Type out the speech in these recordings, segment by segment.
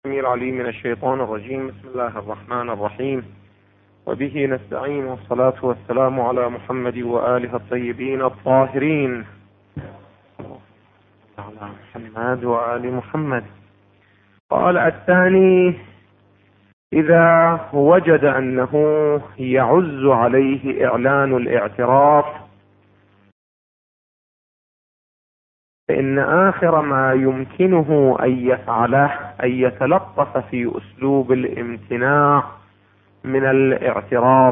السميع العليم من الشيطان الرجيم. بسم الله الرحمن الرحيم، وبه نستعين، والصلاة والسلام على محمد وآله الطيبين الطاهرين، على محمد وآل محمد. قال الثاني: إذا وجد أنه يعز عليه إعلان الاعتراف فإن آخر ما يمكنه أن يفعله أن يتلطف في أسلوب الامتناع من الاعتراف.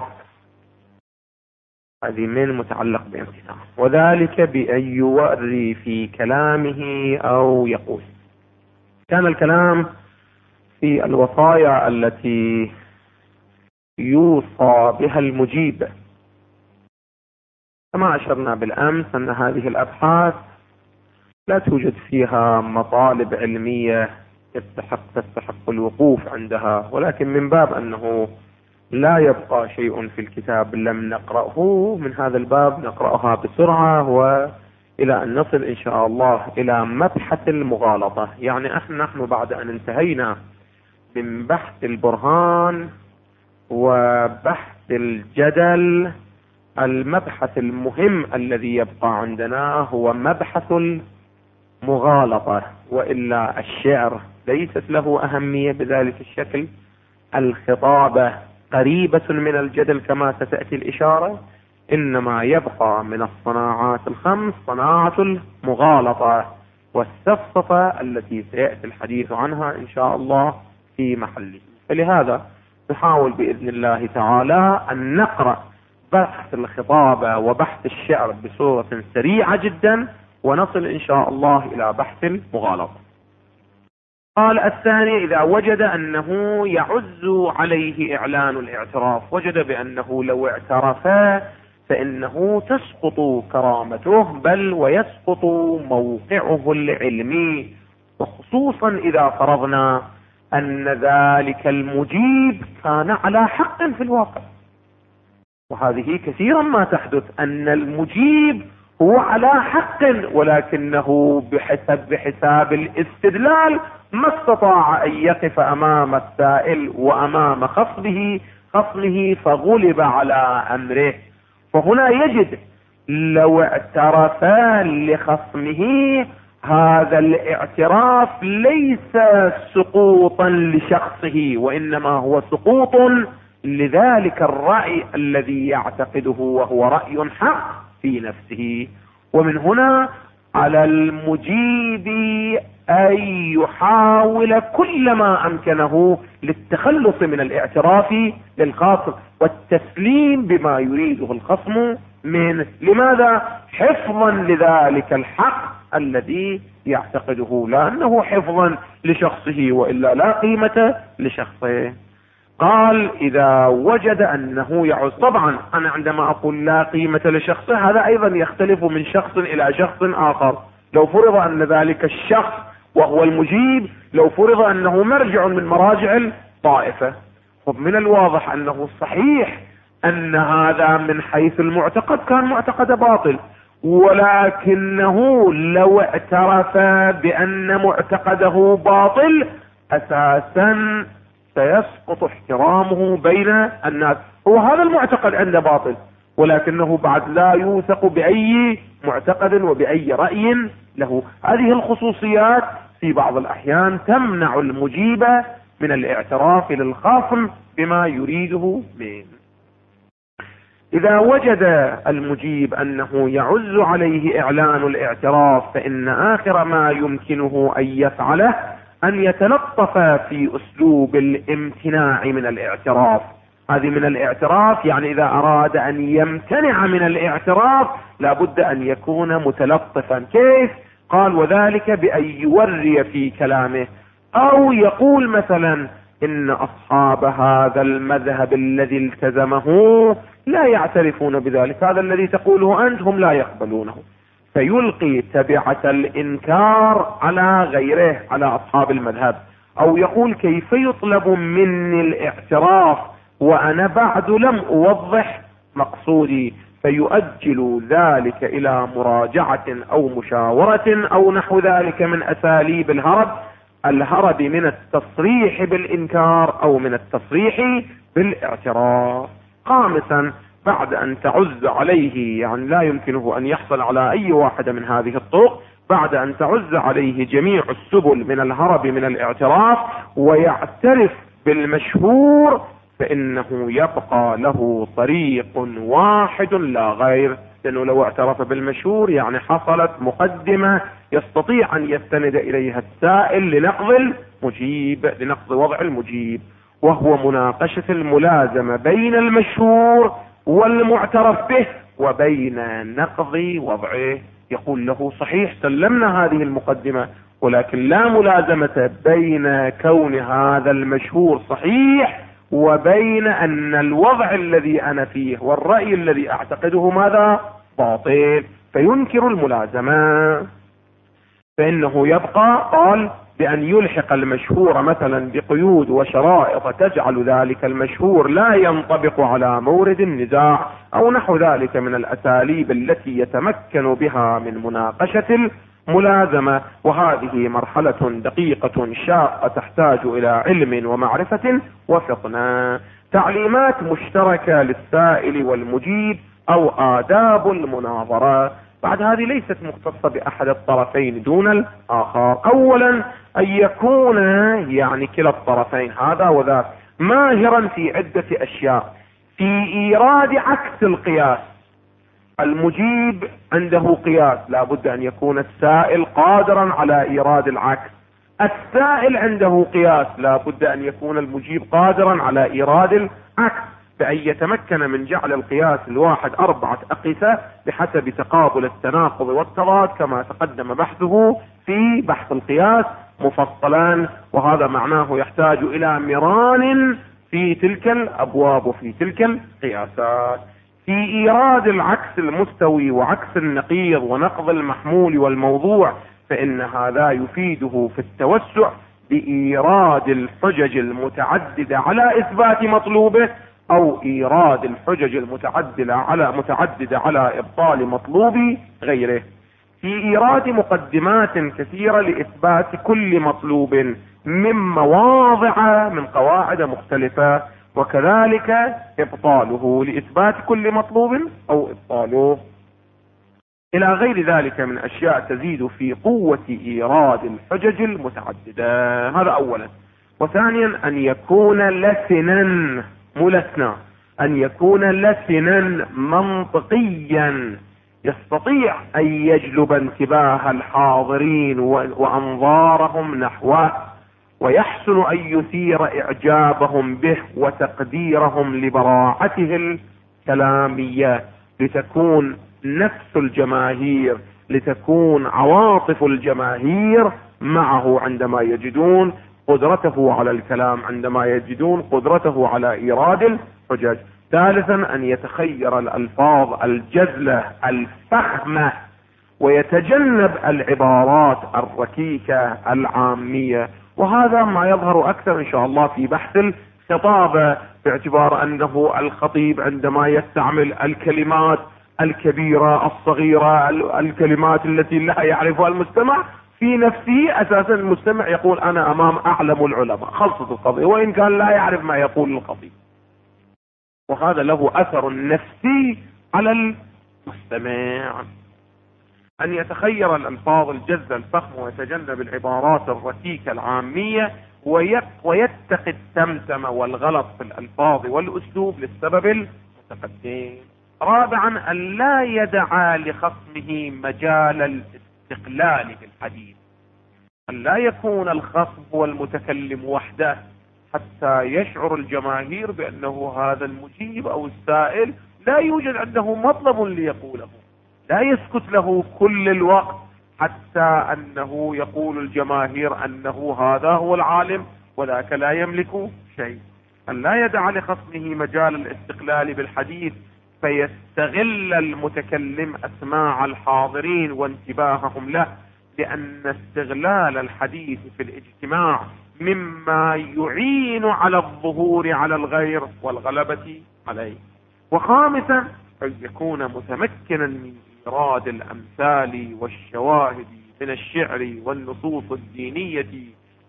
هذه من متعلق بامتناع، وذلك بأن يوري في كلامه أو يقول. كان الكلام في الوصايا التي يوصى بها المجيب، كما أشرنا بالأمس أن هذه الأبحاث لا توجد فيها مطالب علمية تستحق الوقوف عندها، ولكن من باب أنه لا يبقى شيء في الكتاب لم نقرأه، من هذا الباب نقرأها بسرعة، وإلى أن نصل إن شاء الله إلى مبحث المغالطة. يعني نحن بعد أن انتهينا من بحث البرهان وبحث الجدل، المبحث المهم الذي يبقى عندنا هو مبحث المغالطة. وإلا الشعر ليست له أهمية بذلك الشكل، الخطابة قريبة من الجدل كما ستأتي الإشارة، إنما يبقى من الصناعات الخمس صناعة المغالطة والسفسطة التي سيأتي الحديث عنها إن شاء الله في محله. فلهذا نحاول بإذن الله تعالى أن نقرأ بحث الخطابة وبحث الشعر بصورة سريعة جدا، ونصل إن شاء الله إلى بحث المغالطة. قال الثاني: إذا وجد أنه يعز عليه إعلان الاعتراف، وجد بأنه لو اعترف فإنه تسقط كرامته، بل ويسقط موقعه العلمي، وخصوصا إذا فرضنا أن ذلك المجيب كان على حق في الواقع. وهذه كثيرا ما تحدث، أن المجيب هو على حق، ولكنه بحساب الاستدلال ما استطاع أن يقف أمام السائل وأمام خصمه فغلب على أمره. فهنا يجد لو اعترف لخصمه هذا الاعتراف ليس سقوطا لشخصه، وإنما هو سقوط لذلك الرأي الذي يعتقده وهو رأي حق في نفسه. ومن هنا على المجيب أن يحاول كل ما أمكنه للتخلص من الاعتراف للخصم والتسليم بما يريده الخصم منه. لماذا؟ حفظا لذلك الحق الذي يعتقده، لأنه حفظا لشخصه، وإلا لا قيمة لشخصه. قال: إذا وجد أنه يعز. طبعا أنا عندما أقول لا قيمة لشخصه، هذا أيضا يختلف من شخص إلى شخص آخر. لو فرض أن ذلك الشخص وهو المجيب، لو فرض أنه مرجع من مراجع الطائفة، من الواضح أنه صحيح أن هذا من حيث المعتقد كان معتقد باطل، ولكنه لو اعترف بأن معتقده باطل أساسا سيسقط احترامه بين الناس. هو هذا المعتقد عنده باطل، ولكنه بعد لا يوثق بأي معتقد وبأي رأي له. هذه الخصوصيات في بعض الأحيان تمنع المجيب من الاعتراف للخصم بما يريده منه. إذا وجد المجيب أنه يعز عليه إعلان الاعتراف فإن آخر ما يمكنه أن يفعله أن يتلطف في أسلوب الامتناع من الاعتراف. هذه من الاعتراف، يعني إذا أراد أن يمتنع من الاعتراف لابد أن يكون متلطفا. كيف؟ قال: وذلك بأن يوري في كلامه، أو يقول مثلا: إن أصحاب هذا المذهب الذي التزمه لا يعترفون بذلك، هذا الذي تقوله أنت هم لا يقبلونه، فيلقي تبعة الإنكار على غيره، على أصحاب المذهب. أو يقول: كيف يطلب مني الاعتراف وأنا بعد لم أوضح مقصودي، فيؤجل ذلك إلى مراجعة أو مشاورة أو نحو ذلك من أساليب الهرب، الهرب من التصريح بالإنكار أو من التصريح بالاعتراف. خامسا، بعد أن تعز عليه، يعني لا يمكنه أن يحصل على أي واحدة من هذه الطرق، بعد أن تعز عليه جميع السبل من الهرب من الاعتراف ويعترف بالمشهور، فإنه يبقى له طريق واحد لا غير. لأنه لو اعترف بالمشهور يعني حصلت مقدمة يستطيع أن يستند إليها السائل لنقض وضع المجيب، وهو مناقشة الملازمة بين المشهور والمعترف به وبين نقض وضعه. يقول له صحيح سلمنا هذه المقدمة، ولكن لا ملازمة بين كون هذا المشهور صحيح وبين أن الوضع الذي أنا فيه والرأي الذي أعتقده ماذا؟ باطل، فينكر الملازمة. فإنه يبقى قال بأن يلحق المشهور مثلا بقيود وشرائط تجعل ذلك المشهور لا ينطبق على مورد النزاع أو نحو ذلك من الأساليب التي يتمكن بها من مناقشة الملازمة. وهذه مرحلة دقيقة شاقة تحتاج إلى علم ومعرفة وفطنة. تعليمات مشتركة للسائل والمجيب أو آداب المناظرة. بعد هذه ليست مختصة بأحد الطرفين دون الآخر. أولا أن يكون يعني كلا الطرفين هذا وذاك ماهرا في عدة أشياء، في إيراد عكس القياس. المجيب عنده قياس، لا بد أن يكون السائل قادرا على إيراد العكس. السائل عنده قياس، لا بد أن يكون المجيب قادرا على إيراد العكس، بأن يتمكن من جعل القياس الواحد 4 أقيسة بحسب تقابل التناقض والتضاد كما تقدم بحثه في بحث القياس مفصلا. وهذا معناه يحتاج إلى مران في تلك الأبواب وفي تلك القياسات. في إيراد العكس المستوي وعكس النقيض ونقض المحمول والموضوع، فإن هذا يفيده في التوسع بإيراد الحجج المتعددة على إثبات مطلوبه أو إيراد الحجج المتعددة على إبطال مطلوب غيره. في إيراد مقدمات كثيرة لإثبات كل مطلوب من مواضع من قواعد مختلفة، وكذلك إبطاله لإثبات كل مطلوب أو إبطاله، إلى غير ذلك من أشياء تزيد في قوة إيراد الحجج المتعددة. هذا أولا. وثانيا أن يكون لسنا ملسنا، أن يكون لسنا منطقيا يستطيع أن يجلب انتباه الحاضرين وأنظارهم نحوه، ويحسن أن يثير إعجابهم به وتقديرهم لبراعته الكلامية، لتكون نفس الجماهير، لتكون عواطف الجماهير معه عندما يجدون قدرته على الكلام، عندما يجدون قدرته على إيراد الحجج. ثالثا أن يتخير الألفاظ الجزلة الفخمة ويتجنب العبارات الركيكة العامية، وهذا ما يظهر أكثر إن شاء الله في بحث الخطابة، باعتبار أنه الخطيب عندما يستعمل الكلمات الكبيرة الصغيرة، الكلمات التي لا يعرفها المستمع، في نفسه أساسا المستمع يقول أنا أمام أعلم العلماء، خلصت القضية، وإن كان لا يعرف ما يقول الخطيب. وهذا له أثر نفسي على المستمع. أن يتخير الألفاظ الجزة الفخمة ويتجنب العبارات الركيكة العامية، ويتقي التمتمة والغلط في الألفاظ والأسلوب للسبب المتقدم. رابعا أن لا يدع لخصمه مجال الاستقلال بالحديث، أن لا يكون الخصم هو المتكلم وحده حتى يشعر الجماهير بأنه هذا المجيب أو السائل لا يوجد عنده مطلب ليقوله، لا يسكت له كل الوقت حتى أنه يقول الجماهير أنه هذا هو العالم وذاك لا يملك شيء. أن لا يدع لخصمه مجال الاستقلال بالحديث فيستغل المتكلم أسماع الحاضرين وانتباههم له، لأن استغلال الحديث في الاجتماع مما يعين على الظهور على الغير والغلبة عليه. وخامسا أن يكون متمكنا من إيراد الأمثال والشواهد من الشعر والنصوص الدينية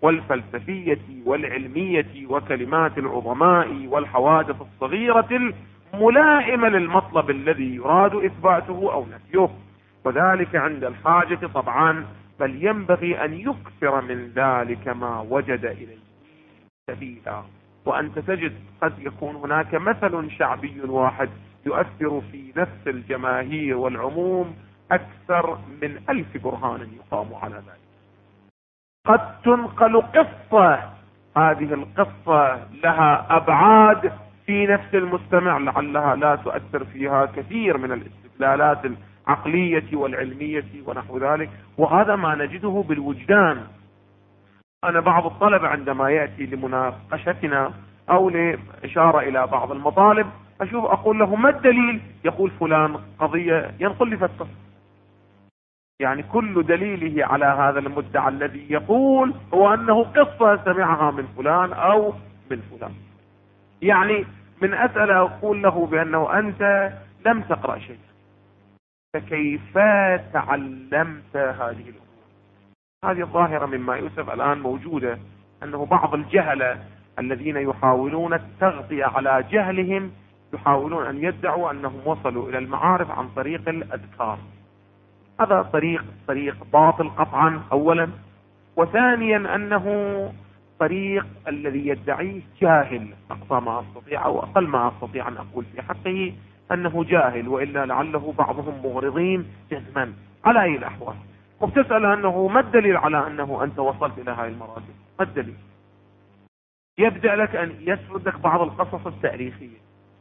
والفلسفية والعلمية وكلمات العظماء والحوادث الصغيرة الملائمة للمطلب الذي يراد إثباته أو نفيه، وذلك عند الحاجة طبعا، بل ينبغي أن يكثر من ذلك ما وجد إليه سبيلا. وأنت تجد قد يكون هناك مثل شعبي واحد يؤثر في نفس الجماهير والعموم أكثر من 1000 برهان يقام على ذلك. قد تنقل قصة، هذه القصة لها أبعاد في نفس المستمع لعلها لا تؤثر فيها كثير من الاستدلالات العقلية والعلمية ونحو ذلك، وهذا ما نجده بالوجدان. أنا بعض الطلبة عندما يأتي لمناقشتنا أو لإشارة إلى بعض المطالب أشوف أقول له ما الدليل؟ يقول فلان قضية، ينقل لي فالقصة. يعني كل دليله على هذا المدعى الذي يقول هو أنه قصة سمعها من فلان أو من فلان. يعني من أسألة أقول له بأنه أنت لم تقرأ شيء، فكيف تعلمت هذه الأمور؟ هذه الظاهرة مما يؤسف الآن موجودة، أنه بعض الجهلة الذين يحاولون التغطية على جهلهم يحاولون أن يدعوا أنهم وصلوا إلى المعارف عن طريق الأذكار. هذا طريق باطل قطعا أولا، وثانيا أنه طريق الذي يدعيه جاهل أقصى ما أستطيع أو أقل ما أستطيع أن أقول في حقه أنه جاهل، وإلا لعله بعضهم مغرضين جزما. على أي الأحوال وبتسأل أنه ما الدليل على أنه أنت وصلت إلى هذه المراتب؟ ما الدليل؟ يبدأ لك أن يسرد لك بعض القصص التاريخية.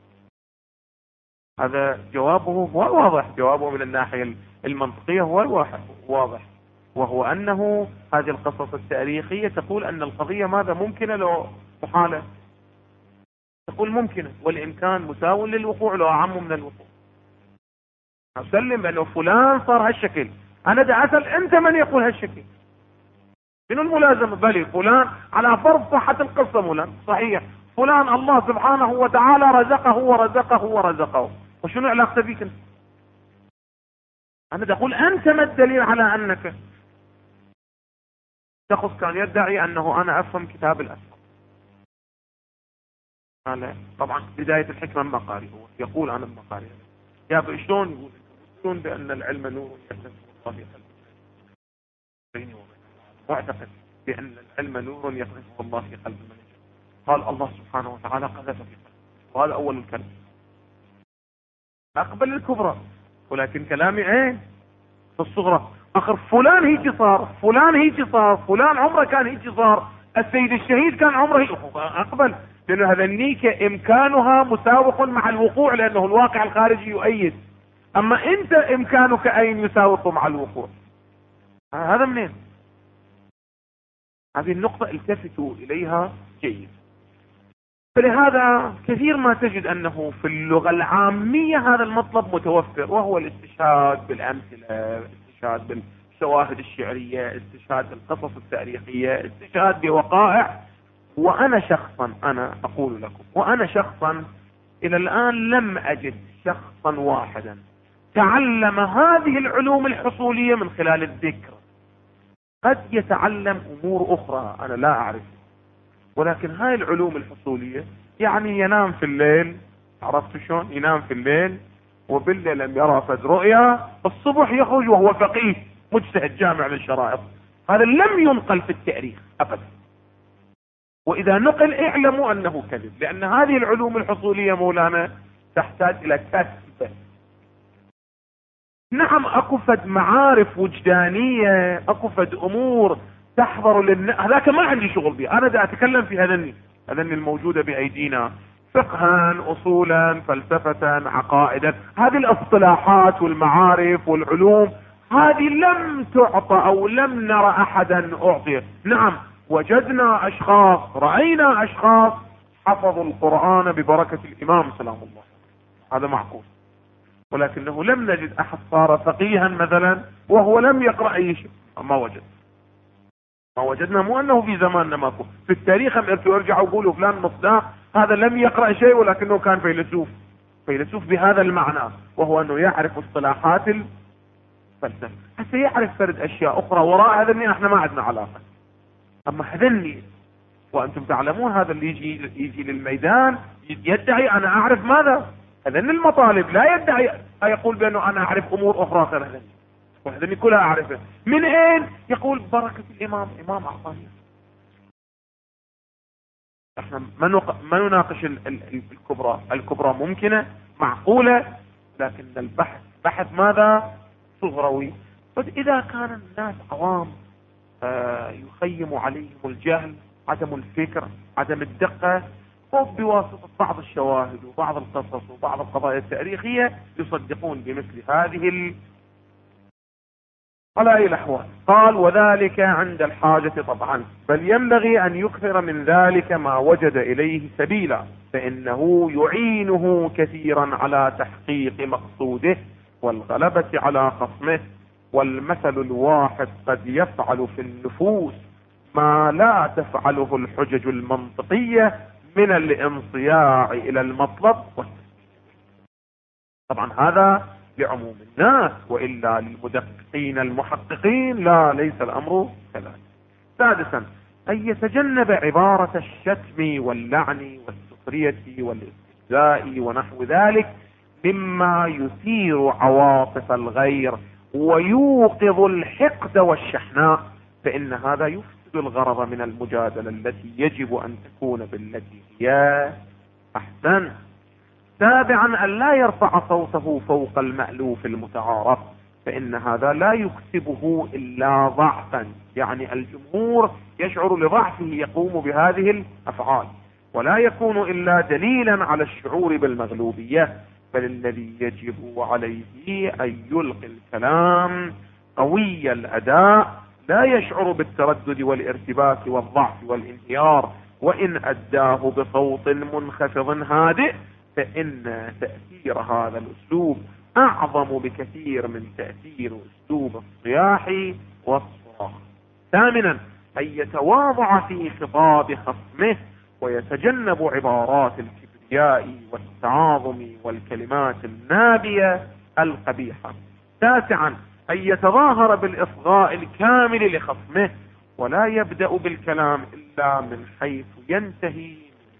هذا جوابه هو واضح، جوابه من الناحية المنطقية هو واضح، وهو أنه هذه القصص التاريخية تقول أن القضية ماذا ممكنة لو محالة، تقول ممكنة والإمكان مساو للوقوع لو أعم من الوقوع. أسلم بأنه فلان صار هالشكل، أنا دا أسأل أنت من يقول هالشكل؟ من الملازم؟ بلي فلان على فرض صحة القصة فلان صحيح، فلان الله سبحانه وتعالى رزقه ورزقه ورزقه، وشنو علاقته بيك انت؟ أنا دا أقول أنت ما الدليل على أنك شخص كان يدعي أنه أنا أفهم كتاب الأسفل. طبعا بداية الحكمة المقاري، هو يقول عن المقاري يا شلون يقولون بأن العلم نور يحدث الله في قلبه، واعتقد بأن العلم نور يقذفه الله في قلب من يشاء. قال الله سبحانه وتعالى قذف في قلبه، وهذا أول الكلام. أقبل الكبرى، ولكن كلامي ايه في الصغرى. اخر فلان هيك صار، فلان هيك صار، فلان عمره كان هيك صار، السيد الشهيد كان عمره هيك. اقبل، لأنه هذا النيكة امكانها مساوق مع الوقوع، لأنه الواقع الخارجي يؤيد. اما انت امكانك اين يساوق مع الوقوع؟ هذا منين؟ هذه النقطة التفتوا اليها جيد. فلهذا كثير ما تجد أنه في اللغة العامية هذا المطلب متوفر، وهو الاستشهاد بالأمثلة، الاستشهاد بالشواهد الشعرية، استشهاد بالقصص التاريخية، استشهاد بوقائع. وأنا شخصا، أنا أقول لكم، وأنا شخصا إلى الآن لم أجد شخصا واحدا تعلم هذه العلوم الحصولية من خلال الذكر. قد يتعلم أمور أخرى أنا لا أعرف، ولكن هاي العلوم الحصولية يعني ينام في الليل، عرفت شلون؟ ينام في الليل وبالليل لم يرى فد رؤيا، الصبح يخرج وهو فقيه مجتهد جامع للشرائط. هذا لم ينقل في التاريخ أبدا، وإذا نقل اعلموا أنه كذب، لأن هذه العلوم الحصولية مولانا تحتاج إلى كسب. نعم اكو فد معارف وجدانية، اكو فد امور تحضر هذاك ما عندي شغل بها، انا دا اتكلم في هذني الموجودة بايدينا، فقها، اصولا، فلسفة، عقائدا. هذه الاصطلاحات والمعارف والعلوم هذه لم تعطى او لم نرى احدا اعطي. نعم وجدنا اشخاص، رأينا اشخاص حفظوا القرآن ببركة الامام سلام الله، هذا معقول، ولكنه لم نجد احد صار فقيها مثلا وهو لم يقرأ اي شيء. ما وجدنا، مو انه في زماننا ماكو، في التاريخ ارجعوا وقولوا فلان مصداق هذا لم يقرأ شيء ولكنه كان فيلسوف بهذا المعنى، وهو انه يعرف اصطلاحات الفلسفة، حتى يعرف فرد اشياء اخرى وراء هذا اللي احنا ما عندنا علاقة. أما هذني وأنتم تعلمون هذا اللي يجي للميدان يدعي أنا أعرف ماذا؟ هذني المطالب، لا يدعي يقول بأنه أنا أعرف أمور أخرى غير هذني، وهذني كلها أعرفه. من أين؟ يقول بركة الإمام، إمام أعطاني. احنا ما نناقش الكبرى ممكنة معقولة، لكن بحث ماذا؟ صغروي. إذا كان الناس عوام يخيم عليهم الجهل، عدم الفكر، عدم الدقة، وبواسطة بعض الشواهد وبعض القصص وبعض القضايا التاريخية يصدقون بمثل هذه على الأحوال. قال وذلك عند الحاجة طبعا، بل ينبغي أن يكثر من ذلك ما وجد إليه سبيلا، فإنه يعينه كثيرا على تحقيق مقصوده والغلبة على خصمه. والمثل الواحد قد يفعل في النفوس ما لا تفعله الحجج المنطقية من الانصياع إلى المطلب. طبعا هذا لعموم الناس، وإلا للمدققين المحققين لا، ليس الأمر كذلك. سادسا أن يتجنب عبارة الشتم واللعن والسخرية والاستهزاء ونحو ذلك مما يثير عواطف الغير ويوقظ الحقد والشحناء، فإن هذا يفسد الغرض من المجادلة التي يجب أن تكون بالتي هي أحسن. سابعا أن لا يرفع صوته فوق المألوف المتعارف، فإن هذا لا يكسبه إلا ضعفا، يعني الجمهور يشعر لضعفه يقوم بهذه الأفعال، ولا يكون إلا دليلا على الشعور بالمغلوبية، بل الذي يجب عليه أن يلقي الكلام قوي الأداء لا يشعر بالتردد والارتباك والضعف والانهيار، وإن أداه بصوت منخفض هادئ فإن تأثير هذا الأسلوب أعظم بكثير من تأثير أسلوب الصياح والصراخ. ثامنا أن يتواضع في خطاب خصمه ويتجنب عبارات الكبرياء والتعاظم والكلمات النابية القبيحة. تاسعا أن يتظاهر بالإصغاء الكامل لخصمه ولا يبدأ بالكلام إلا من حيث ينتهي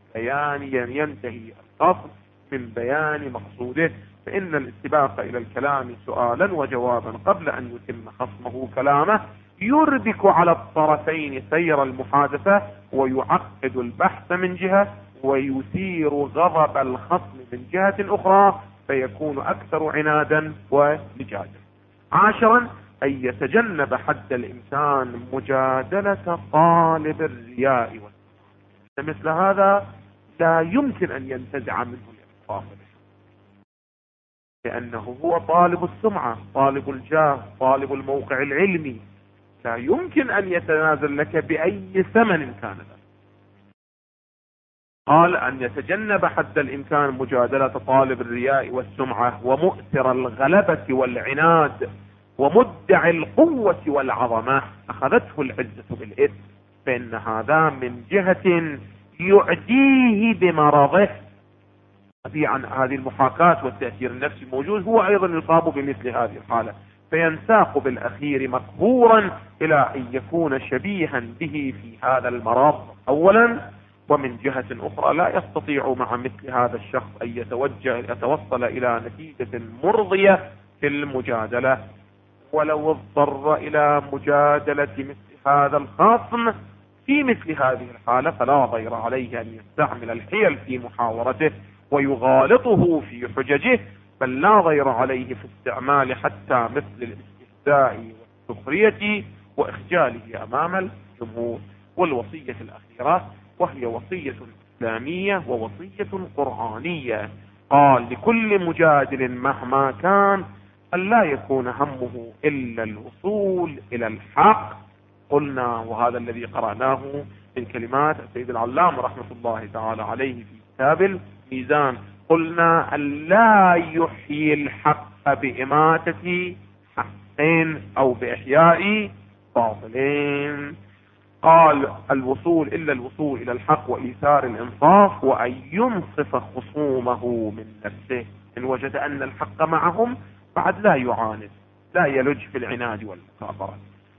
الخصم من بيان مقصوده، فإن الاتباق إلى الكلام سؤالا وجوابا قبل أن يتم خصمه كلامه يربك على الطرفين سير المحادثة ويعقد البحث من جهة ويثير غضب الخصم من جهة أخرى، فيكون أكثر عنادا ولجاجة. عاشرا أن يتجنب حد الإنسان مجادلة طالب الرياء، مثل هذا لا يمكن أن ينتزع منه الإنصاف، لأنه هو طالب السمعة، طالب الجاه، طالب الموقع العلمي، لا يمكن أن يتنازل لك بأي ثمن كان ذلك. قال أن يتجنب حد الإمكان مجادلة طالب الرياء والسمعة ومؤثر الغلبة والعناد ومدعي القوة والعظمة أخذته العزة بالإثم، فإن هذا من جهة يعديه بمرضه. طبيعا هذه المحاكاة والتأثير النفسي موجود، هو أيضا يصاب بمثل هذه الحالة، فينساق بالأخير مقهورا إلى أن يكون شبيها به في هذا المرض أولا، ومن جهة أخرى لا يستطيع مع مثل هذا الشخص أن يتوصل إلى نتيجة مرضية في المجادلة، ولو اضطر إلى مجادلة مثل هذا الخصم في مثل هذه الحالة فلا ضير عليه أن يستعمل الحيل في محاورته ويغالطه في حججه، بل لا ضير عليه في استعمال حتى مثل الاستهزاء والسخرية وإخجاله أمام الجمهور. والوصية الأخيرة وهي وصية إسلامية ووصية قرآنية، قال لكل مجادل مهما كان أن لا يكون همه إلا الوصول إلى الحق. قلنا وهذا الذي قرأناه من كلمات السيد العلام رحمة الله تعالى عليه في كتاب الميزان، قلنا أن لا يحيي الحق بإماتة حقين أو بإحياء باطلين. قال الوصول إلا الوصول إلى الحق وإيثار الإنصاف وأن ينصف خصومه من نفسه، إن وجد أن الحق معهم بعد لا يعاند، لا يلج في العناد والمكابرة.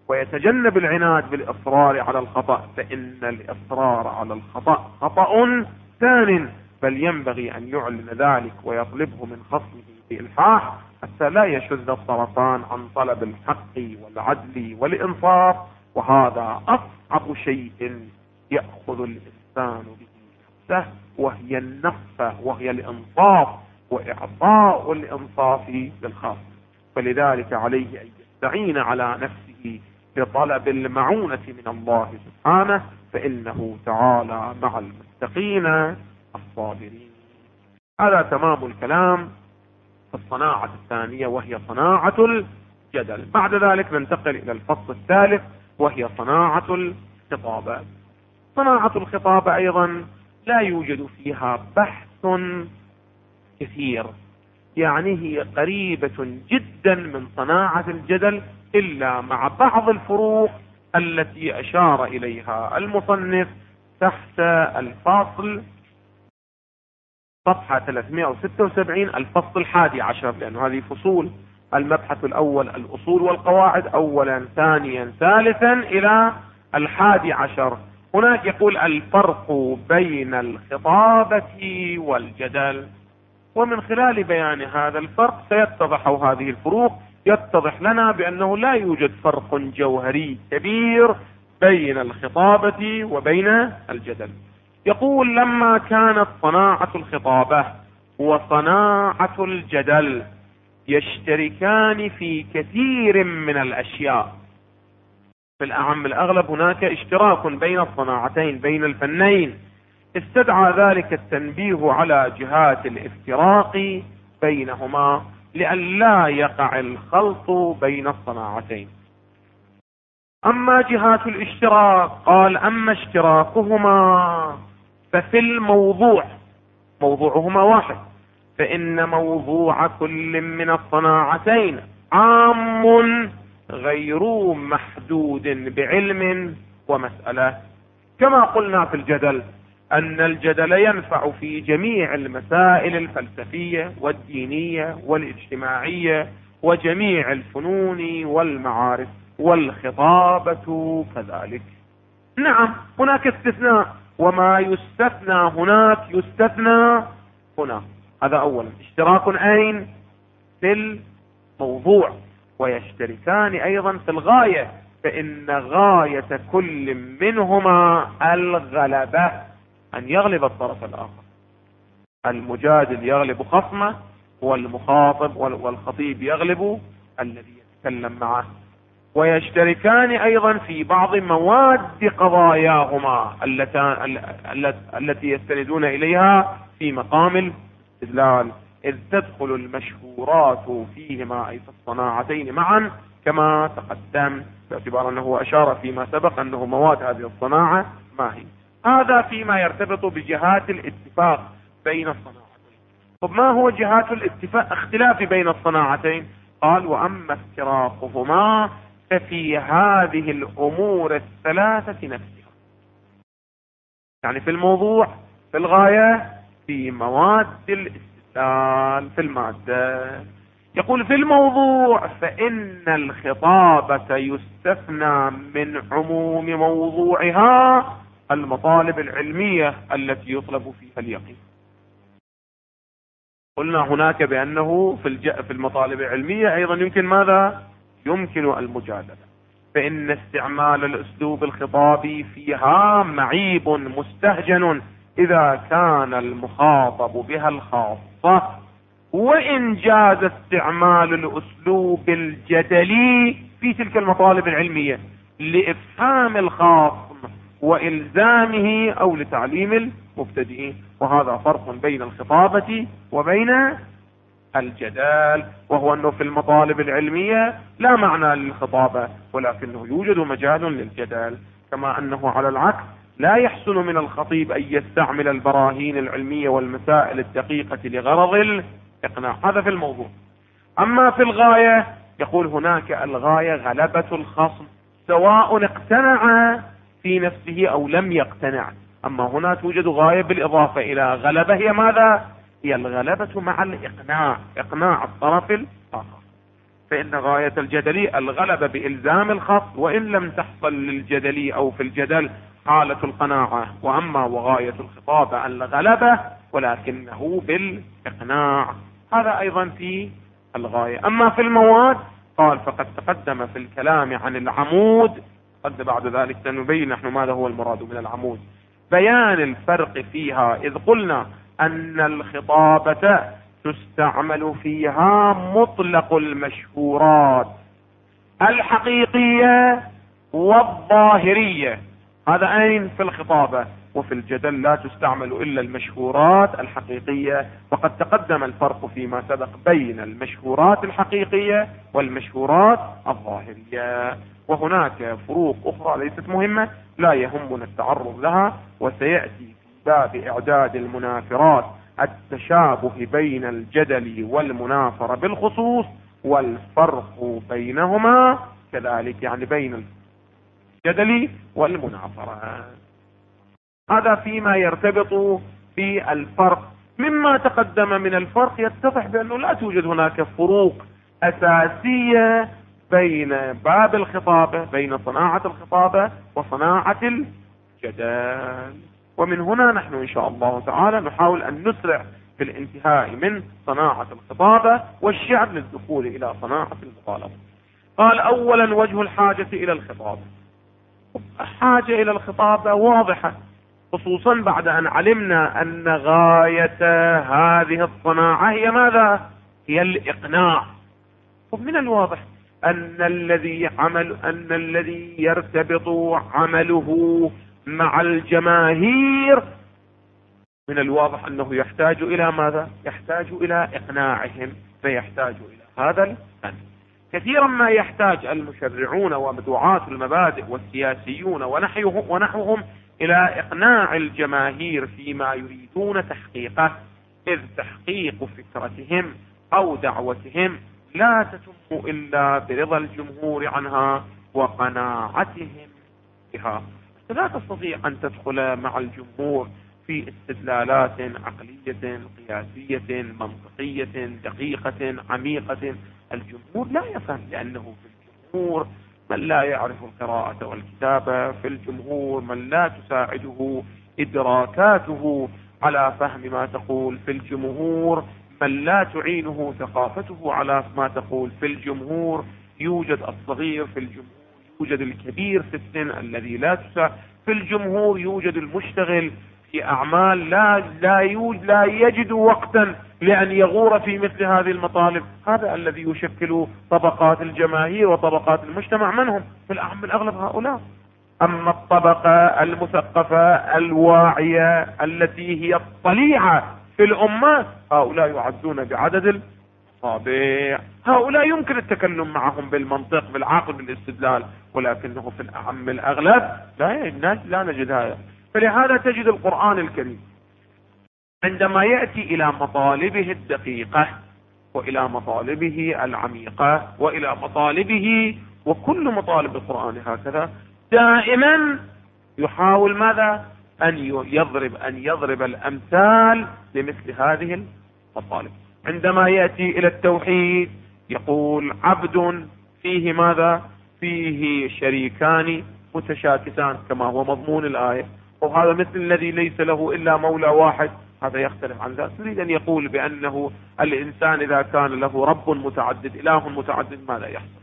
ويتجنب العناد بالإصرار على الخطأ، فإن الإصرار على الخطأ خطأ ثان، بل ينبغي أن يعلن ذلك ويطلبه من خصمه بإلحاح حتى لا يشذ الطرفان عن طلب الحق والعدل والإنصاف، وهذا أصعب شيء يأخذ الإنسان به نفسه، وهي النفس، وهي الإنصاف وإعطاء الإنصاف للخاص. فلذلك عليه أن يستعين على نفسه بطلب المعونة من الله سبحانه، فإنه تعالى مع المتقين الصابرين. هذا تمام الكلام في الصناعة الثانية، وهي صناعة الجدل. بعد ذلك ننتقل إلى الفصل الثالث، وهي صناعة الخطابة. صناعة الخطابة أيضا لا يوجد فيها بحث كثير، يعني هي قريبة جدا من صناعة الجدل، إلا مع بعض الفروق التي أشار إليها المصنف تحت الفصل صفحة 376 الفصل 11، لأن هذه فصول. المبحث الأول الأصول والقواعد أولا، ثانيا، ثالثا، إلى 11. هناك يقول الفرق بين الخطابة والجدل، ومن خلال بيان هذا الفرق سيتضح هذه الفروق، يتضح لنا بأنه لا يوجد فرق جوهري كبير بين الخطابة وبين الجدل. يقول لما كانت صناعة الخطابة وصناعة الجدل يشتركان في كثير من الأشياء، في الأعم الأغلب هناك اشتراك بين الصناعتين بين الفنين، استدعى ذلك التنبيه على جهات الافتراق بينهما لئلا يقع الخلط بين الصناعتين. أما جهات الاشتراك قال أما اشتراكهما ففي الموضوع، موضوعهما واحد، فإن موضوع كل من الصناعتين عام غير محدود بعلم ومسألة. كما قلنا في الجدل أن الجدل ينفع في جميع المسائل الفلسفية والدينية والاجتماعية وجميع الفنون والمعارف، والخطابة كذلك. نعم هناك استثناء، وما يستثنى هناك يستثنى هنا. هذا أولا. اشتراك أين؟ في الموضوع، ويشتركان أيضا في الغاية، فإن غاية كل منهما الغلبة، أن يغلب الطرف الآخر. المجادل يغلب خصمه، والمخاطب والخطيب يغلب الذي يتكلم معه. ويشتركان أيضا في بعض مواد قضاياهما التي يستندون إليها في مقام الاستدلال، إذ تدخل المشهورات فيهما أي في الصناعتين معا كما تقدم، باعتبار أنه أشار فيما سبق أنه مواد هذه الصناعة ما هي. هذا فيما يرتبط بجهات الاتفاق بين الصناعتين. طب ما هو جهات الاتفاق اختلاف بين الصناعتين؟ قال وأما افتراقهما ففي هذه الأمور الثلاثة نفسها، يعني في الموضوع، في الغاية، في مواد الاستدلال، في المادة. يقول في الموضوع فإن الخطابة يستثنى من عموم موضوعها المطالب العلمية التي يطلب فيها اليقين. قلنا هناك بأنه في المطالب العلمية أيضا يمكن ماذا؟ يمكن المجادلة، فإن استعمال الأسلوب الخطابي فيها معيب مستهجن إذا كان المخاطب بها الخاصة، وإن جاز استعمال الأسلوب الجدلي في تلك المطالب العلمية لإفهام الخاص وإلزامه أو لتعليم المبتدئين. وهذا فرق بين الخطابة وبين الجدال، وهو أنه في المطالب العلمية لا معنى للخطابة، ولكنه يوجد مجال للجدال. كما أنه على العكس لا يحسن من الخطيب أن يستعمل البراهين العلمية والمسائل الدقيقة لغرض الإقناع. هذا في الموضوع. أما في الغاية يقول هناك الغاية غلبة الخصم سواء اقتنع في نفسه أو لم يقتنع. أما هنا توجد غاية بالإضافة إلى غلبة، هي ماذا؟ هي الغلبة مع الإقناع، إقناع الطرف الآخر. فإن غاية الجدلي الغلبة بإلزام الخط، وإن لم تحصل للجدلي أو في الجدل حالة القناعة. وأما وغاية الخطابة الغلبة ولكنه بالإقناع، هذا أيضا في الغاية. أما في المواد قال فقد تقدم في الكلام عن العمود، قد بعد ذلك سنبين نحن ماذا هو المراد من العمود، بيان الفرق فيها، إذ قلنا أن الخطابة تستعمل فيها مطلق المشهورات الحقيقية والظاهرية، هذا أين في الخطابة، وفي الجدل لا تستعمل إلا المشهورات الحقيقية. وقد تقدم الفرق فيما سبق بين المشهورات الحقيقية والمشهورات الظاهرية، وهناك فروق أخرى ليست مهمة لا يهمنا التعرض لها، وسيأتي في باب إعداد المنافرات التشابه بين الجدل والمناظرة بالخصوص والفرق بينهما كذلك، يعني بين الجدل والمناظرة. هذا فيما يرتبط بالفرق. مما تقدم من الفرق يتضح بأنه لا توجد هناك فروق أساسية بين باب الخطابة، بين صناعة الخطابة وصناعة الجدل. ومن هنا نحن إن شاء الله تعالى نحاول أن نسرع في الانتهاء من صناعة الخطابة والشعر للدخول إلى صناعة المطالبة. قال أولا وجه الحاجة إلى الخطابة. حاجة إلى الخطابة واضحة، خصوصا بعد أن علمنا أن غاية هذه الصناعة هي ماذا؟ هي الإقناع. ومن الواضح أن الذي يرتبط عمله مع الجماهير من الواضح أنه يحتاج إلى ماذا؟ يحتاج إلى إقناعهم، فيحتاج إلى هذا الفن. كثيرا ما يحتاج المشرعون ومدعاة المبادئ والسياسيون ونحوهم إلى إقناع الجماهير فيما يريدون تحقيقه، إذ تحقيق فكرتهم أو دعوتهم لا تتم إلا برضا الجمهور عنها وقناعتهم بها. لا تستطيع أن تدخل مع الجمهور في استدلالات عقلية قياسية منطقية دقيقة عميقة. الجمهور لا يفهم، لأنه في الجمهور من لا يعرف القراءة والكتابة، في الجمهور من لا تساعده إدراكاته على فهم ما تقول، في الجمهور من لا تعينه ثقافته على ما تقول، في الجمهور يوجد الصغير، في الجمهور يوجد الكبير في السن الذي لا تساعد، في الجمهور يوجد المشتغل في أعمال لا يجد وقتا لأن يغور في مثل هذه المطالب. هذا الذي يشكل طبقات الجماهير وطبقات المجتمع، من هم؟ بالأغلب هؤلاء. أما الطبقة المثقفة الواعية التي هي الطليعة في الأمة، هؤلاء يعدون بعدد الأصابع. هؤلاء يمكن التكلم معهم بالمنطق بالعقل بالاستدلال، ولكنه في الأغلب لا نجد هذا. فلهذا تجد القرآن الكريم عندما يأتي إلى مطالبه الدقيقة وإلى مطالبه العميقة وإلى مطالبه، وكل مطالب القرآن هكذا، دائما يحاول ماذا؟ أن يضرب الأمثال لمثل هذه المطالب. عندما يأتي إلى التوحيد يقول عبد فيه ماذا؟ فيه شريكان متشاكسان، كما هو مضمون الآية، وهذا مثل الذي ليس له إلا مولى واحد. هذا يختلف عن ذلك. يريد أن يقول بأنه الإنسان إذا كان له رب متعدد إله متعدد ماذا يحصل؟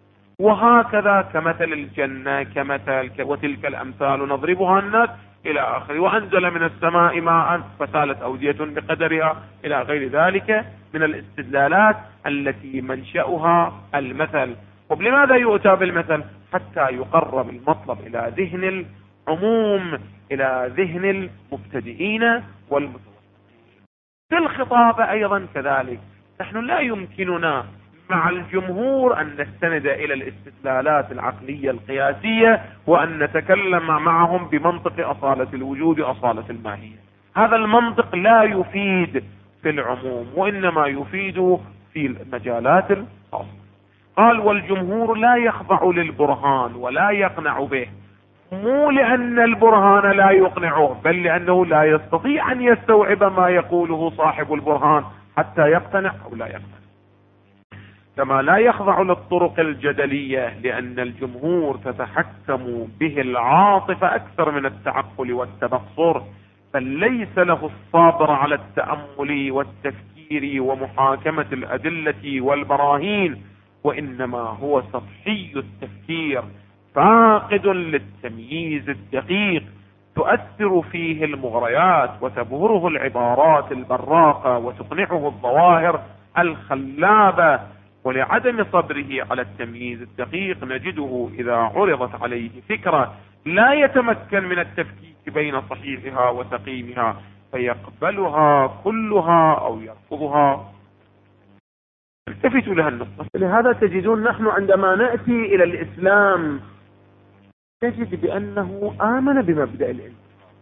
وهكذا كمثل الجنة وتلك الأمثال نضربها الناس إلى آخره. وأنزل من السماء ماء فسالت أودية بقدرها إلى غير ذلك من الاستدلالات التي منشأها المثل. ولماذا يؤتى بالمثل؟ حتى يقرب المطلب إلى ذهن العموم، إلى ذهن المبتدئين والمتوسطين. في الخطابة أيضا كذلك، نحن لا يمكننا مع الجمهور أن نستند إلى الاستدلالات العقلية القياسية وأن نتكلم معهم بمنطق أصالة الوجود أصالة الماهية. هذا المنطق لا يفيد في العموم، وإنما يفيد في المجالات الخاصة. قال والجمهور لا يخضع للبرهان ولا يقنع به، مو لأن البرهان لا يقنعه، بل لأنه لا يستطيع أن يستوعب ما يقوله صاحب البرهان حتى يقتنع أو لا يقتنع. كما لا يخضع للطرق الجدلية، لأن الجمهور تتحكم به العاطفة أكثر من التعقل والتبصر، بل ليس له الصبر على التأمل والتفكير ومحاكمة الأدلة والبراهين، وإنما هو سطحي التفكير فاقد للتمييز الدقيق، تؤثر فيه المغريات وتبهره العبارات البراقة وتقنعه الظواهر الخلابة. ولعدم صبره على التمييز الدقيق نجده إذا عرضت عليه فكرة لا يتمكن من التفكيك بين صحيحها وسقيمها فيقبلها كلها أو يرفضها. التفتوا لها النقطة. لهذا تجدون نحن عندما نأتي إلى الإسلام تجد بأنه آمن بمبدأ الإنسان،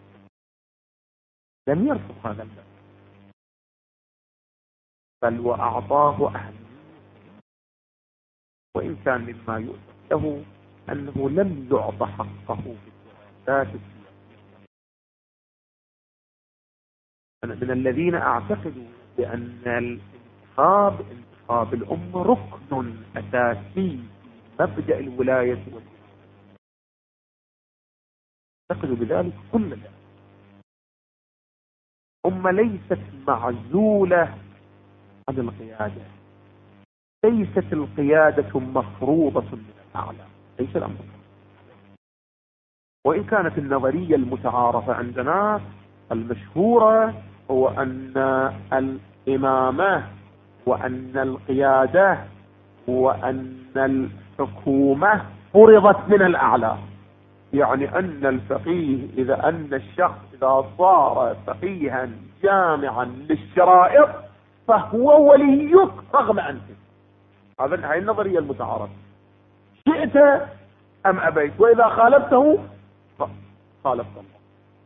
لم يرفض هذا المبدأ، بل وأعطاه أهمية، وإن كان مما يؤسف له أنه لم يعط حقه في الدراسات السياسية. أنا من الذين أعتقد بأن انتخاب الأمة ركن أساسي في مبدأ الولاية والإمامة. أعتقد بذلك كل ذلك. أمة ليست معزولة عن القيادة، ليست القيادة مفروضة من الأعلى، ليس الأمر. وإن كانت النظرية المتعارفة عندنا المشهورة هو أن الإمامة وأن القيادة وأن الحكومة فرضت من الأعلى، يعني أن الفقيه أن الشخص إذا صار فقيها جامعا للشرائط فهو وليك رغم أنت. هذه النظرية المتعارفة، شئت أم أبيت، وإذا خالفته خالفت الله.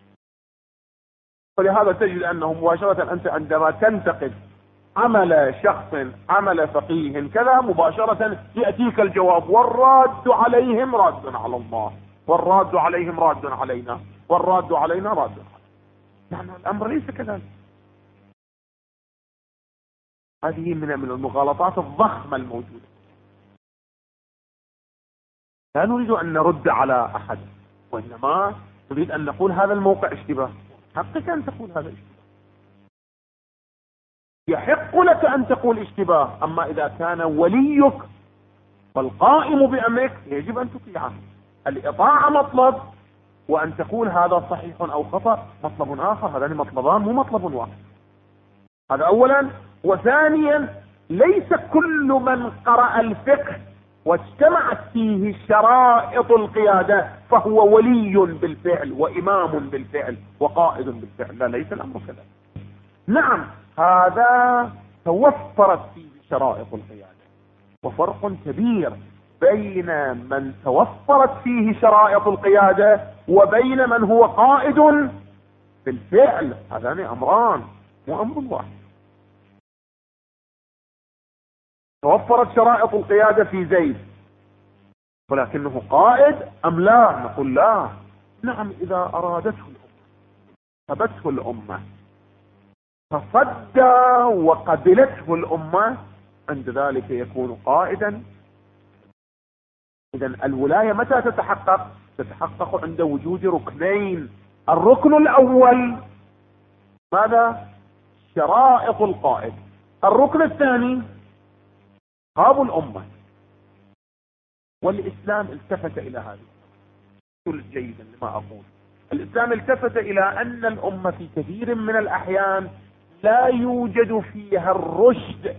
ولهذا تجد أنه مباشرة أنت عندما تنتقد عمل شخص عمل فقيه كذا مباشرة يأتيك الجواب: والراد عليهم راد على الله، والراد عليهم راد علينا، والراد علينا راد علينا. يعني الأمر ليس كذلك. هذه من المغالطات الضخمة الموجودة. لا نريد أن نرد على أحد، وإنما نريد أن نقول هذا الموقع اشتباه. حقك أن تقول هذا اشتباه، يحق لك أن تقول اشتباه. أما إذا كان وليك والقائم بأمرك يجب أن تطيعه. الإطاعة مطلب، وأن تقول هذا صحيح أو خطأ مطلب آخر. هذان مطلبان مو مطلب واحد. هذا أولا. وثانيا ليس كل من قرأ الفقه واجتمعت فيه شرائط القيادة فهو ولي بالفعل وإمام بالفعل وقائد بالفعل. لا، ليس الأمر كذلك. نعم، هذا توفرت فيه شرائط القيادة، وفرق كبير بين من توفرت فيه شرائط القيادة وبين من هو قائد بالفعل. هذان أمران مو أمر واحد. توفرت شرائط القيادة في زيد ولكنه قائد أم لا؟ نقول لا. نعم، إذا أرادته الأمة، ثبته الأمة، فصدى وقبلته الأمة، عند ذلك يكون قائدا. إذن الولاية متى تتحقق؟ تتحقق عند وجود ركنين. الركن الأول ماذا؟ شرائط القائد. الركن الثاني خطاب الأمة. والإسلام التفت إلى هذا جيدا لما أقول. الإسلام التفت إلى أن الأمة في كثير من الأحيان لا يوجد فيها الرشد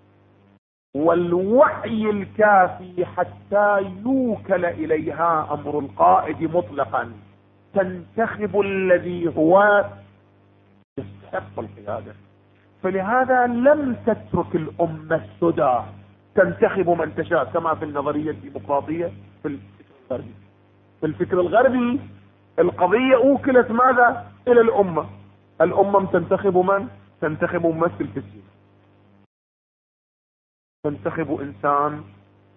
والوعي الكافي حتى يوكل إليها أمر القائد مطلقا، تنتخب الذي هو يستحق القيادة. فلهذا لم تترك الأمة السدى تنتخب من تشاء كما في النظرية الديمقراطية في الفكر الغربي. في الفكر الغربي القضية أوكلت ماذا؟ إلى الأمة. الأمة تنتخب من؟ تنتخب ممثل في السياسة، تنتخب إنسان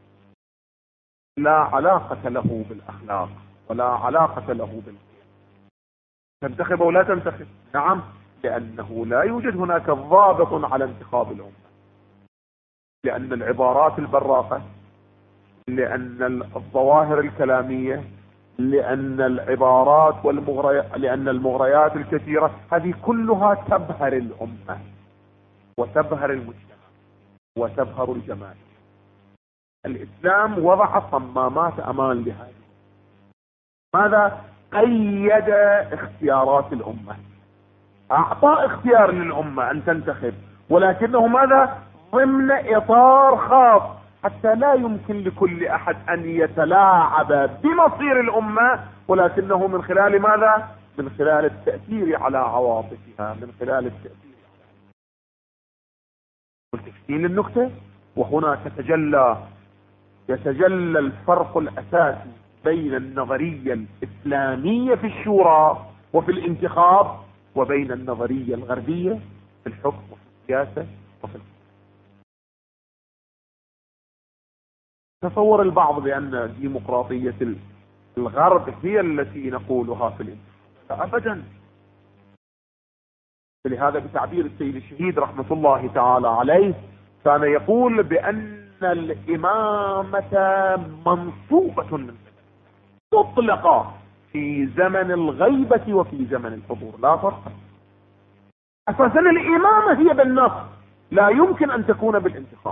لا علاقة له بالأخلاق ولا علاقة له بالقيم. تنتخب ولا تنتخب؟ نعم، لأنه لا يوجد هناك ضابط على انتخاب الأمة، لأن العبارات البراقة، لأن الظواهر الكلامية، لأن العبارات لأن المغريات الكثيرة، هذه كلها تبهر الأمة وتبهر المجتمع وتبهر الجماهير. الإسلام وضع صمامات أمان لهذه. ماذا؟ قيد اختيارات الأمة، أعطى اختيار للأمة أن تنتخب، ولكنه ماذا؟ ضمن إطار خاص، حتى لا يمكن لكل أحد أن يتلاعب بمصير الأمة، ولكنه من خلال ماذا؟ من خلال التأثير على عواطفها، من خلال التأثير والتفصيل النكتة. وهنا يتجلى الفرق الأساسي بين النظرية الإسلامية في الشورى وفي الانتخاب وبين النظرية الغربية في الحكم وفي السياسة وفي الحكم. تصور البعض بأن ديمقراطية الغرب هي التي نقولها في الانتخاب. أبدا. لهذا بتعبير السيد الشهيد رحمة الله تعالى عليه كان يقول بأن الإمامة منصوبة من مطلقة في زمن الغيبة وفي زمن الحضور، لا فرق. أساسا الإمامة هي بالنص، لا يمكن أن تكون بالانتخاب.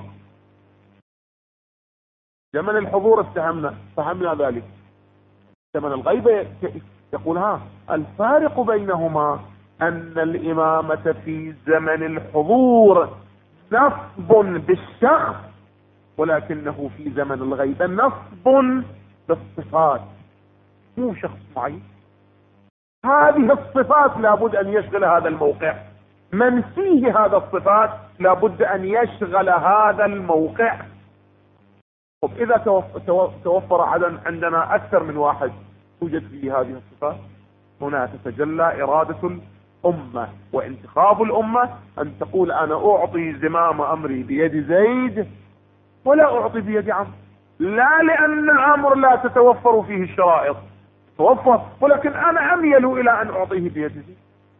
زمن الحضور فهمنا ذلك. زمن الغيبة يقول الفارق بينهما أن الإمامة في زمن الحضور نصب بالشخص، ولكنه في زمن الغيبة نصب بالصفات، مو شخص معين. هذه الصفات لابد أن يشغل هذا الموقع، من فيه هذا الصفات لابد أن يشغل هذا الموقع. طب إذا توفر عندنا أكثر من واحد توجد فيه هذه الصفات، هنا تتجلى إرادة الأمة وانتخاب الأمة أن تقول أنا أعطي زمام أمري بيد زيد ولا أعطي بيد عمرو، لا لأن الأمر لا تتوفر فيه الشرائط، توفر، ولكن أنا أميل إلى أن أعطيه بيد زيد.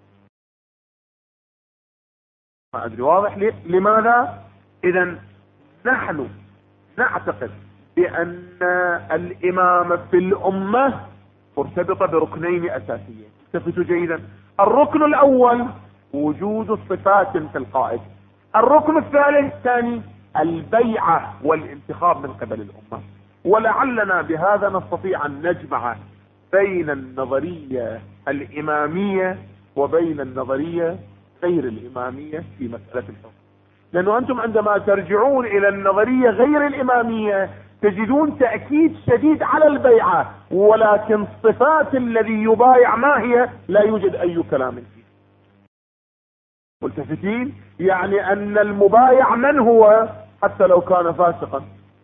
ما أدري واضح لماذا؟ إذن نحن نعتقد بأن الإمامة في الأمة مرتبطة بركنين أساسيين. التفتوا جيدا. الركن الأول وجود الصفات في القائد. الركن الثاني البيعة والانتخاب من قبل الأمة. ولعلنا بهذا نستطيع أن نجمع بين النظرية الإمامية وبين النظرية غير الإمامية في مسألة الحكم. لأنه أنتم عندما ترجعون إلى النظرية غير الإمامية تجدون تأكيد شديد على البيعة، ولكن صفات الذي يبايع ما هي؟ لا يوجد أي كلام فيه. ملتفتين؟ يعني أن المبايع من هو؟ حتى لو كان فاسقا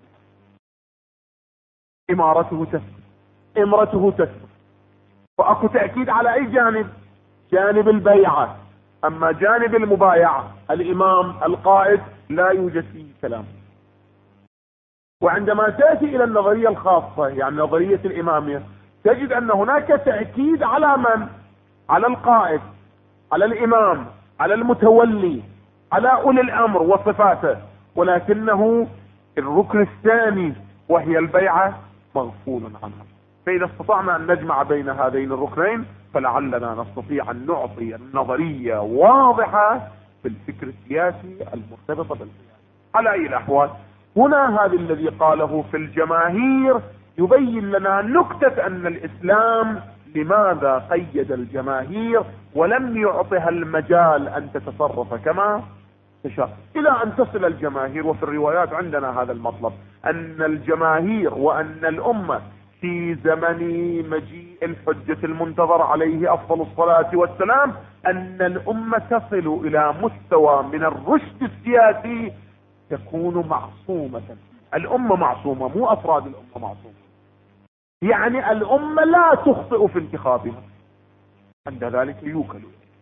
إمارته تثبت، إمرته تثبت، فأكو تأكيد على أي جانب؟ جانب البيعة. أما جانب المبايعة الإمام القائد لا يوجد فيه كلام. وعندما تأتي إلى النظرية الخاصة يعني نظرية الإمامية تجد أن هناك تأكيد على من؟ على القائد، على الإمام، على المتولي، على أولي الأمر وصفاته، ولكنه الركن الثاني وهي البيعة مغفول عنها. فإذا استطعنا أن نجمع بين هذين الركنين فلعلنا نستطيع أن نعطي النظرية واضحة في الفكر السياسي المرتبطة بالسياسة. على أي الأحوال هنا هذا الذي قاله في الجماهير يبين لنا نكتة أن الإسلام لماذا قيد الجماهير ولم يعطها المجال أن تتصرف كما تشاء إلى أن تصل الجماهير. وفي الروايات عندنا هذا المطلب أن الجماهير وأن الأمة في زمن مجيء الحجة المنتظر عليه أفضل الصلاة والسلام أن الأمة تصل إلى مستوى من الرشد السياسي تكون معصومة. الأمة معصومة، مو أفراد الأمة معصومة. يعني الأمة لا تخطئ في انتخابها، عند ذلك يوكل.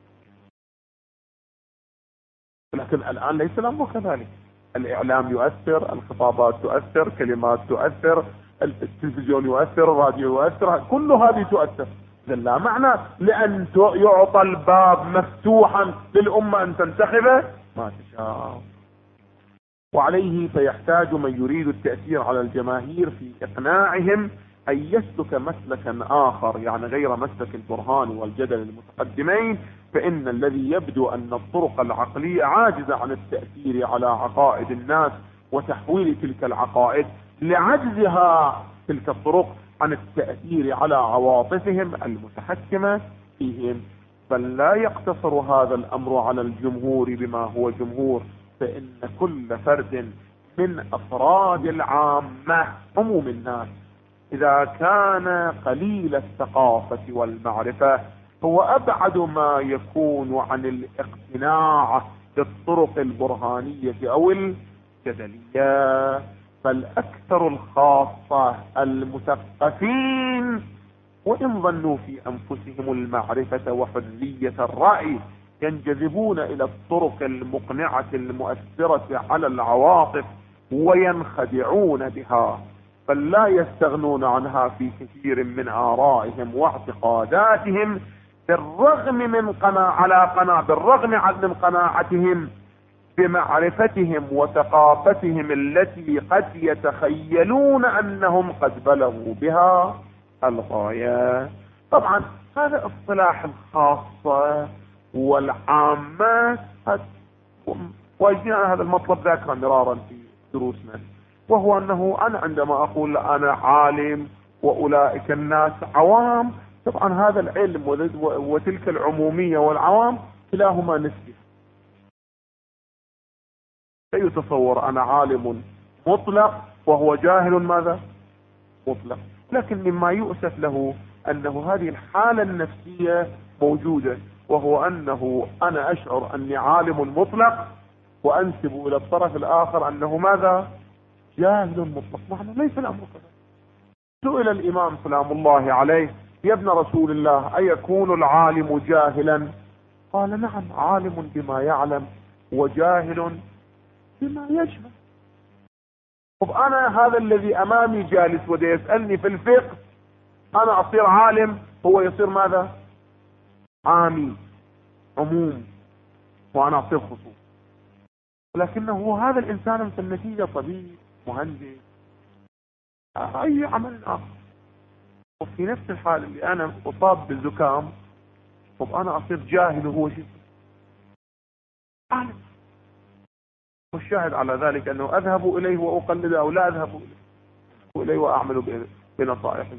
لكن الآن ليس الأمر كذلك. الإعلام يؤثر، الخطابات تؤثر، كلمات تؤثر، التلفزيون يؤثر، الراديو يؤثر، كل هذه تؤثر. لا معنى لأن يعطى الباب مفتوحا للأمة أن تنتخبه ما تشاء. وعليه فيحتاج من يريد التأثير على الجماهير في إقناعهم أن يسلك مسلكا آخر، يعني غير مسلك البرهان والجدل المتقدمين، فإن الذي يبدو أن الطرق العقلية عاجزة عن التأثير على عقائد الناس وتحويل تلك العقائد لعجزها تلك الطرق عن التأثير على عواطفهم المتحكمة فيهم. بل لا يقتصر هذا الأمر على الجمهور بما هو جمهور، فإن كل فرد من أفراد العامة عموم الناس إذا كان قليل الثقافة والمعرفة هو أبعد ما يكون عن الاقتناع بالطرق البرهانية أو الجدلية. فالأكثر الخاصة المثقفين وإن ظنوا في أنفسهم المعرفة وحرية الرأي ينجذبون إلى الطرق المقنعة المؤثرة على العواطف وينخدعون بها، بل لا يستغنون عنها في كثير من آرائهم واعتقاداتهم بالرغم من قناعتهم بمعرفتهم وثقافتهم التي قد يتخيلون أنهم قد بلغوا بها الغاية. طبعا هذا اصطلاح الخاصة والعامة، وجدنا هذا المطلب ذاكرا مرارا في دروسنا، وهو أنه أنا عندما أقول أنا عالم وأولئك الناس عوام، طبعا هذا العلم وتلك العمومية والعوام كلاهما نسبي. لا يتصور أنا عالم مطلق وهو جاهل ماذا مطلق، لكن مما يؤسف له أنه هذه الحالة النفسية موجودة، وهو أنه أنا أشعر أني عالم مطلق وأنسب إلى الطرف الآخر أنه ماذا جاهل مطلق. نحن ليس الأمر كذا. سئل الإمام سلام الله عليه يا ابن رسول الله أيكون العالم جاهلا؟ قال نعم، عالم بما يعلم وجاهل بما يجهل. طب أنا هذا الذي أمامي جالس وده يسألني في الفقه، أنا أصير عالم هو يصير ماذا عامي عموم وأنا أصير خصوص، لكنه هذا الإنسان في النتيجة طبيب مهندس أي عمل آخر. وفي نفس الحال اللي أنا أصاب بالزكام، طب أنا أصير جاهل وهو شيء عالم. والشاهد على ذلك أنه أذهب إليه وأقلد أو لا أذهب إليه وأعمل بنصائحه.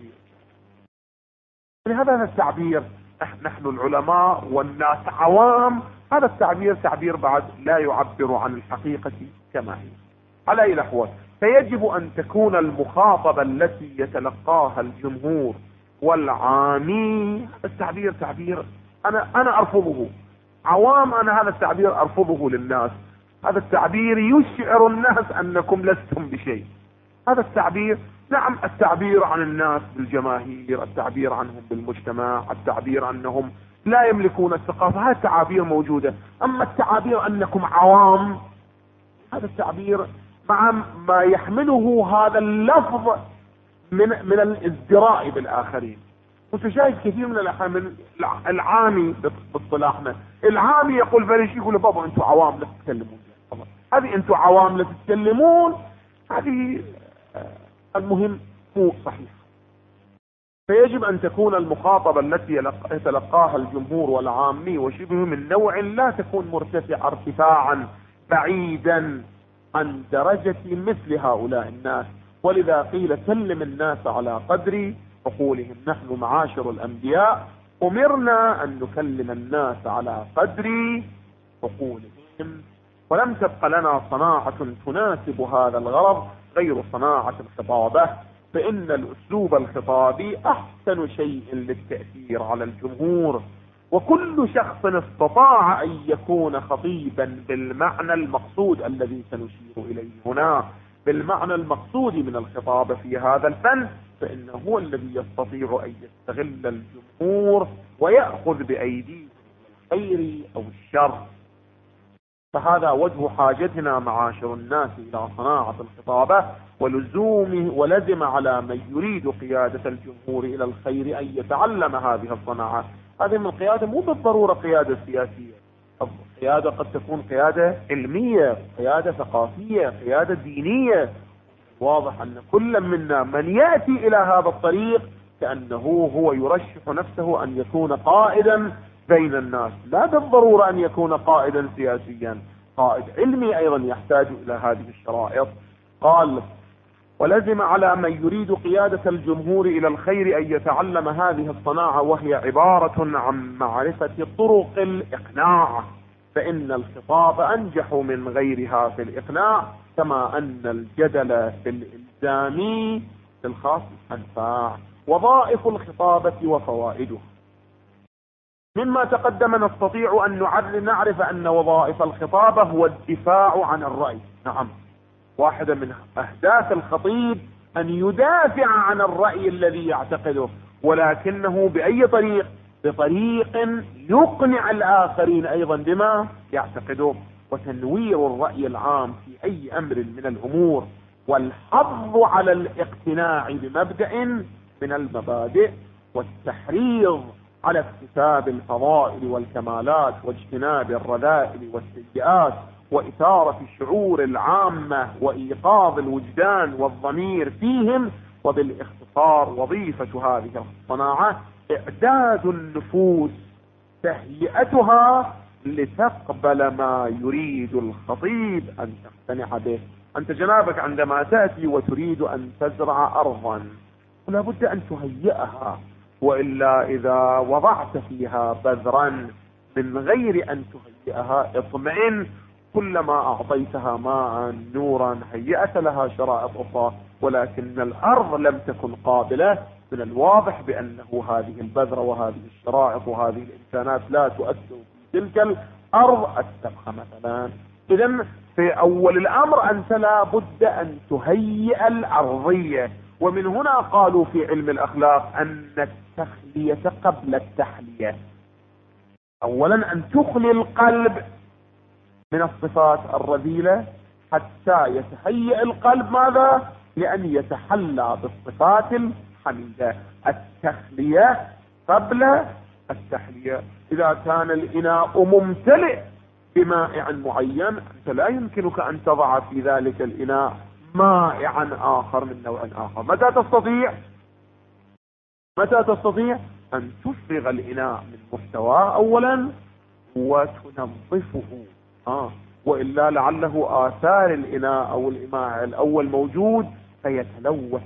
لهذا التعبير نحن العلماء والناس عوام، هذا التعبير تعبير بعد لا يعبر عن الحقيقة كما هي. على أي الأحوال فيجب أن تكون المخاطبة التي يتلقاها الجمهور والعامي، التعبير تعبير أنا أرفضه عوام، أنا هذا التعبير أرفضه للناس. هذا التعبير يشعر الناس أنكم لستم بشيء. هذا التعبير نعم، التعبير عن الناس بالجماهير، التعبير عنهم بالمجتمع، التعبير أنهم لا يملكون الثقافة، هذه التعابير موجودة. أما التعابير أنكم عوام، هذا التعبير مع ما يحمله هذا اللفظ من الازدراء بالآخرين. وتشاهد كثير من العامي باصطلاحنا، العامي يقول فليش، يقول بابا أنتم عوام لا تتكلمون، هذه أنتم عوام لا تتكلمون، هذه المهم مو صحيح. فيجب أن تكون المخاطبة التي يتلقاها الجمهور والعامي وشبه من نوع لا تكون مرتفعة ارتفاعا بعيدا عن درجة مثل هؤلاء الناس. ولذا قيل سلم الناس على قدر عقولهم. نحن معاشر الأنبياء أمرنا أن نكلم الناس على قدر عقولهم، ولم تبق لنا صناعة تناسب هذا الغرض غير صناعة الخطابة، فإن الأسلوب الخطابي أحسن شيء للتأثير على الجمهور. وكل شخص استطاع أن يكون خطيبا بالمعنى المقصود الذي سنشير إليه هنا، بالمعنى المقصود من الخطابة في هذا الفن، فإنه هو الذي يستطيع أن يستغل الجمهور ويأخذ بأيديه الخير أو الشر. فهذا وجه حاجتنا معاشر الناس إلى صناعة الخطابة ولزومه، ولزم على من يريد قيادة الجمهور إلى الخير أن يتعلم هذه الصناعة. هذه من القيادة مو بالضرورة قيادة سياسية، القيادة قد تكون قيادة علمية، قيادة ثقافية، قيادة دينية. واضح أن كل منا من يأتي إلى هذا الطريق كأنه هو يرشح نفسه أن يكون قائدا بين الناس، لا بالضرورة أن يكون قائدا سياسيا، قائد علمي أيضا يحتاج إلى هذه الشرائط. قال: ولزم على من يريد قيادة الجمهور إلى الخير أن يتعلم هذه الصناعة، وهي عبارة عن معرفة طرق الإقناع، فإن الخطاب أنجح من غيرها في الإقناع، كما أن الجدل في الإلزامي في الخاص أنفع. وظائف الخطابة وفوائده. مما تقدم نستطيع أن نعرف أن وظائف الخطابة هو الدفاع عن الرأي. نعم، واحدة من أهداف الخطيب أن يدافع عن الرأي الذي يعتقده، ولكنه بأي طريق؟ بطريق يقنع الآخرين أيضا بما يعتقده، وتنوير الرأي العام في أي أمر من الأمور، والحظ على الاقتناع بمبدأ من المبادئ، والتحريض على اكتساب الفضائل والكمالات، واجتناب الرذائل والسيئات، وإثارة الشعور العامة، وإيقاظ الوجدان والضمير فيهم. وبالاختصار وظيفة هذه الصناعة إعداد النفوس، تهيئتها لتقبل ما يريد الخطيب أن تقتنع به. أنت جنابك عندما تأتي وتريد أن تزرع أرضا ولا بد أن تهيئها، وإلا إذا وضعت فيها بذرا من غير أن تهيئها اطمئن، كلما أعطيتها ماء نورا هيأت لها شرائط أخرى، ولكن الأرض لم تكن قابلة. من الواضح بأنه هذه البذرة وهذه الشرائط وهذه الإمكانات لا تؤثر في تلك الأرض السبخة مثلا. إذن في أول الأمر أنت لا بد أن تهيئ الأرضية. ومن هنا قالوا في علم الأخلاق أن التخلية قبل التحلية. أولا أن تخلي القلب من الصفات الرذيلة حتى يتهيئ القلب ماذا؟ لأن يتحلى بالصفات الحميدة. التخلية قبل التحلية. إذا كان الإناء ممتلئ بمائع معين، أنت لا يمكنك أن تضع في ذلك الإناء مائعا آخر من نوع آخر. متى تستطيع أن تفرغ الإناء من محتواه أولا وتنظفه، وإلا لعله آثار الإناء أو الإماع الأول موجود فيتلوث.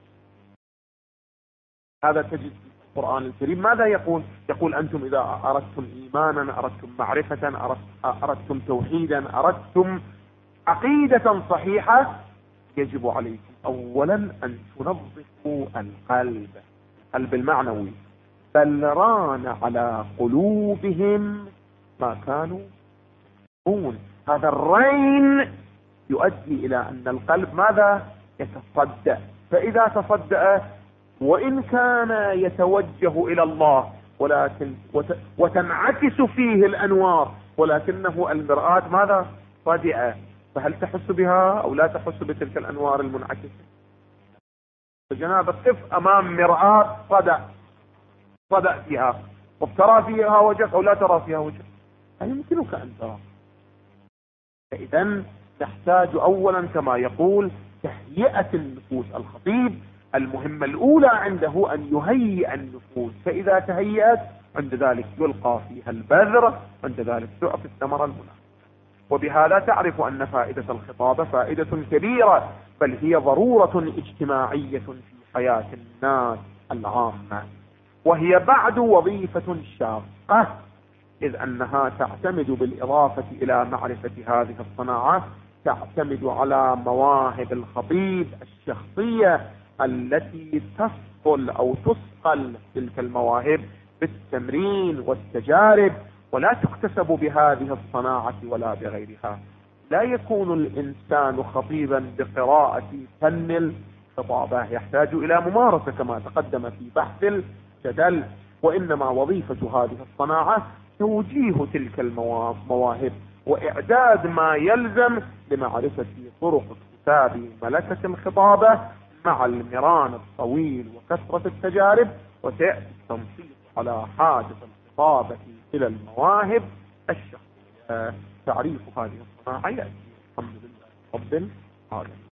هذا تجد في القرآن الكريم ماذا يقول؟ يقول: أنتم إذا أردتم إيمانا، أردتم معرفة، أردتم توحيدا، أردتم عقيدة صحيحة، يجب عليكم أولا أن تنظفوا القلب المعنوي. بل ران على قلوبهم ما كانوا يكسبون. هذا الرين يؤدي إلى أن القلب ماذا؟ يتصدأ. فإذا تصدأ وإن كان يتوجه إلى الله ولكن وتنعكس فيه الأنوار، ولكنه المرآة ماذا؟ صدئة. فهل تحس بها أو لا تحس بتلك الأنوار المنعكسة؟ فجنابك قف أمام مرآة صدأ فيها، وترى فيها وجهك أو لا ترى فيها وجهك، هل يمكنك أن ترى؟ فإذا تحتاج أولا كما يقول تهيئة النفوس. الخطيب المهمة الأولى عنده أن يهيئ النفوس، فإذا تهيأت عند ذلك يلقى فيها البذر، عند ذلك تعطي الثمرة المناسبة. وبهذا تعرف أن فائدة الخطابة فائدة كبيرة، بل هي ضرورة اجتماعية في حياة الناس العامة، وهي بعد وظيفة شاقة، إذ أنها تعتمد بالإضافة إلى معرفة هذه الصناعة تعتمد على مواهب الخطيب الشخصية التي تصقل أو تصقل تلك المواهب بالتمرين والتجارب، ولا تكتسب بهذه الصناعة ولا بغيرها. لا يكون الإنسان خطيبا بقراءة فن الخطابة، يحتاج إلى ممارسة كما تقدم في بحث الجدل، وإنما وظيفة هذه الصناعة توجيه تلك المواهب وإعداد ما يلزم لمعرفة طرق اكتساب ملكة الخطابة مع المران الطويل وكثرة التجارب. وسيأتي التنصيص على حاجة الخطابة إلى المواهب الشخصية. تعريف هذه الصناعة يأتي الحمد لله رب العالمين.